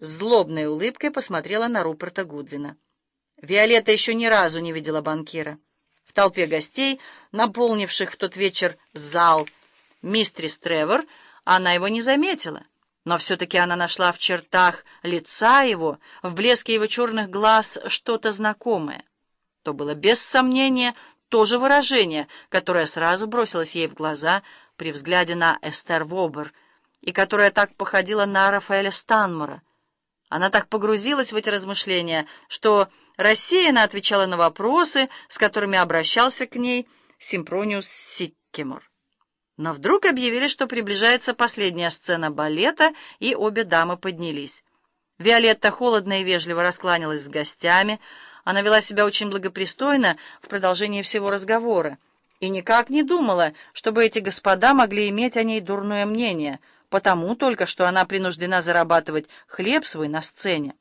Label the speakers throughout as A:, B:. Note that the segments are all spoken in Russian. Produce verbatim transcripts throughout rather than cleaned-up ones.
A: с злобной улыбкой посмотрела на Руперта Гудвина. Виолетта еще ни разу не видела банкира. В толпе гостей, наполнивших в тот вечер зал мистерис Тревор, она его не заметила, но все-таки она нашла в чертах лица его, в блеске его черных глаз что-то знакомое. То было без сомнения то же выражение, которое сразу бросилось ей в глаза при взгляде на Эстер Вобер, и которое так походило на Рафаэля Станмора. Она так погрузилась в эти размышления, что рассеянно отвечала на вопросы, с которыми обращался к ней Симпрониус Сиккимор. Но вдруг объявили, что приближается последняя сцена балета, и обе дамы поднялись. Виолетта холодно и вежливо раскланялась с гостями. Она вела себя очень благопристойно в продолжении всего разговора и никак не думала, чтобы эти господа могли иметь о ней дурное мнение, потому только, что она принуждена зарабатывать хлеб свой на сцене.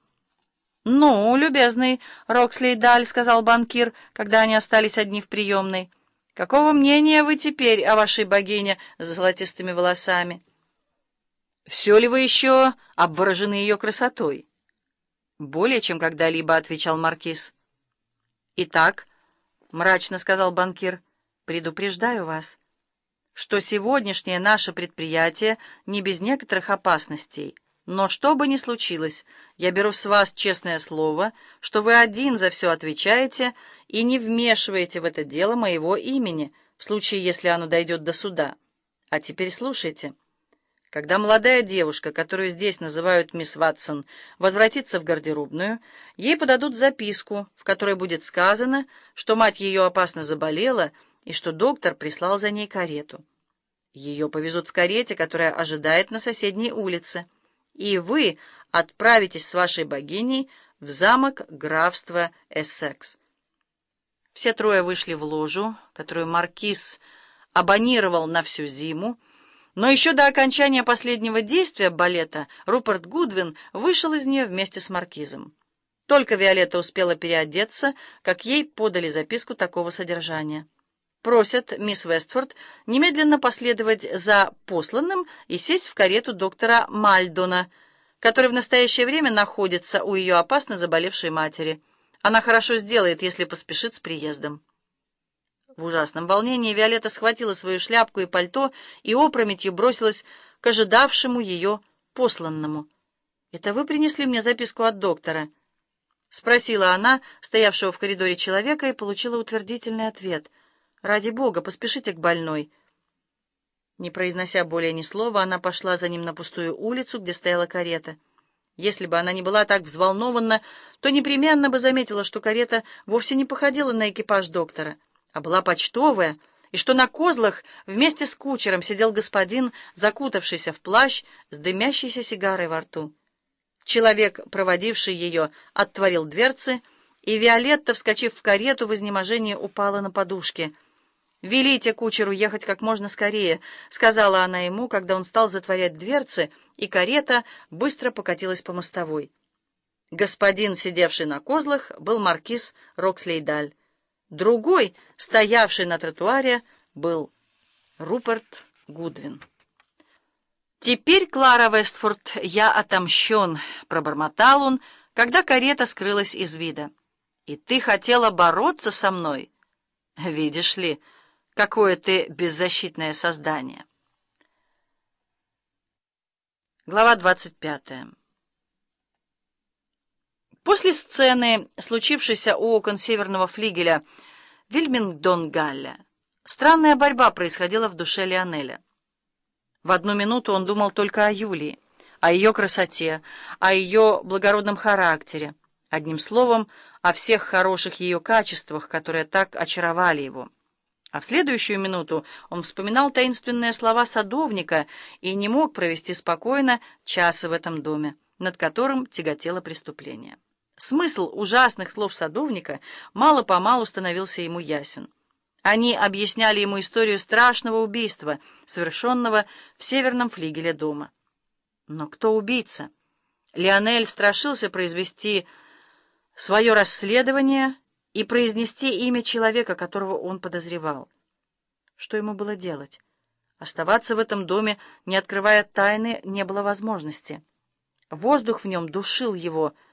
A: «Ну, любезный Рокслейдаль», — сказал банкир, когда они остались одни в приемной, — «какого мнения вы теперь о вашей богине с золотистыми волосами? Все ли вы еще обворожены ее красотой?» «Более чем когда-либо», — отвечал маркиз. «Итак», — мрачно сказал банкир, — «предупреждаю вас, что сегодняшнее наше предприятие не без некоторых опасностей. Но что бы ни случилось, я беру с вас честное слово, что вы один за все отвечаете и не вмешиваете в это дело моего имени, в случае, если оно дойдет до суда. А теперь слушайте. Когда молодая девушка, которую здесь называют мисс Ватсон, возвратится в гардеробную, ей подадут записку, в которой будет сказано, что мать ее опасно заболела и что доктор прислал за ней карету. Ее повезут в карете, которая ожидает на соседней улице, и вы отправитесь с вашей богиней в замок графства Эссекс. Все трое вышли в ложу, которую маркиз абонировал на всю зиму, но еще до окончания последнего действия балета Руперт Гудвин вышел из нее вместе с маркизом. Только Виолетта успела переодеться, как ей подали записку такого содержания. Просят мисс Вестфорд немедленно последовать за посланным и сесть в карету доктора Мальдона, который в настоящее время находится у ее опасно заболевшей матери. Она хорошо сделает, если поспешит с приездом. В ужасном волнении Виолетта схватила свою шляпку и пальто и опрометью бросилась к ожидавшему ее посланному. «Это вы принесли мне записку от доктора?» — спросила она, стоявшего в коридоре человека, и получила утвердительный ответ. «Ради Бога, поспешите к больной». Не произнося более ни слова, она пошла за ним на пустую улицу, где стояла карета. Если бы она не была так взволнована, то непременно бы заметила, что карета вовсе не походила на экипаж доктора, а была почтовая, и что на козлах вместе с кучером сидел господин, закутавшийся в плащ с дымящейся сигарой во рту. Человек, проводивший ее, отворил дверцы, и Виолетта, вскочив в карету, в изнеможении упала на подушки. «Велите кучеру ехать как можно скорее», — сказала она ему, когда он стал затворять дверцы, и карета быстро покатилась по мостовой. Господин, сидевший на козлах, был маркиз Рокслейдаль. Другой, стоявший на тротуаре, был Руперт Гудвин. «Теперь, Клара Вестфорд, я отомщен», — пробормотал он, когда карета скрылась из вида. «И ты хотела бороться со мной? Видишь ли, какое ты беззащитное создание». Глава двадцать пятая. После сцены, случившейся у окон северного флигеля Вильмингдон-Галля, странная борьба происходила в душе Лионеля. В одну минуту он думал только о Юлии, о ее красоте, о ее благородном характере, одним словом, о всех хороших ее качествах, которые так очаровали его. А в следующую минуту он вспоминал таинственные слова садовника и не мог провести спокойно часа в этом доме, над которым тяготело преступление. Смысл ужасных слов садовника мало-помалу становился ему ясен. Они объясняли ему историю страшного убийства, совершенного в северном флигеле дома. Но кто убийца? Лионель страшился произвести свое расследование и произнести имя человека, которого он подозревал. Что ему было делать? Оставаться в этом доме, не открывая тайны, не было возможности. Воздух в нем душил его,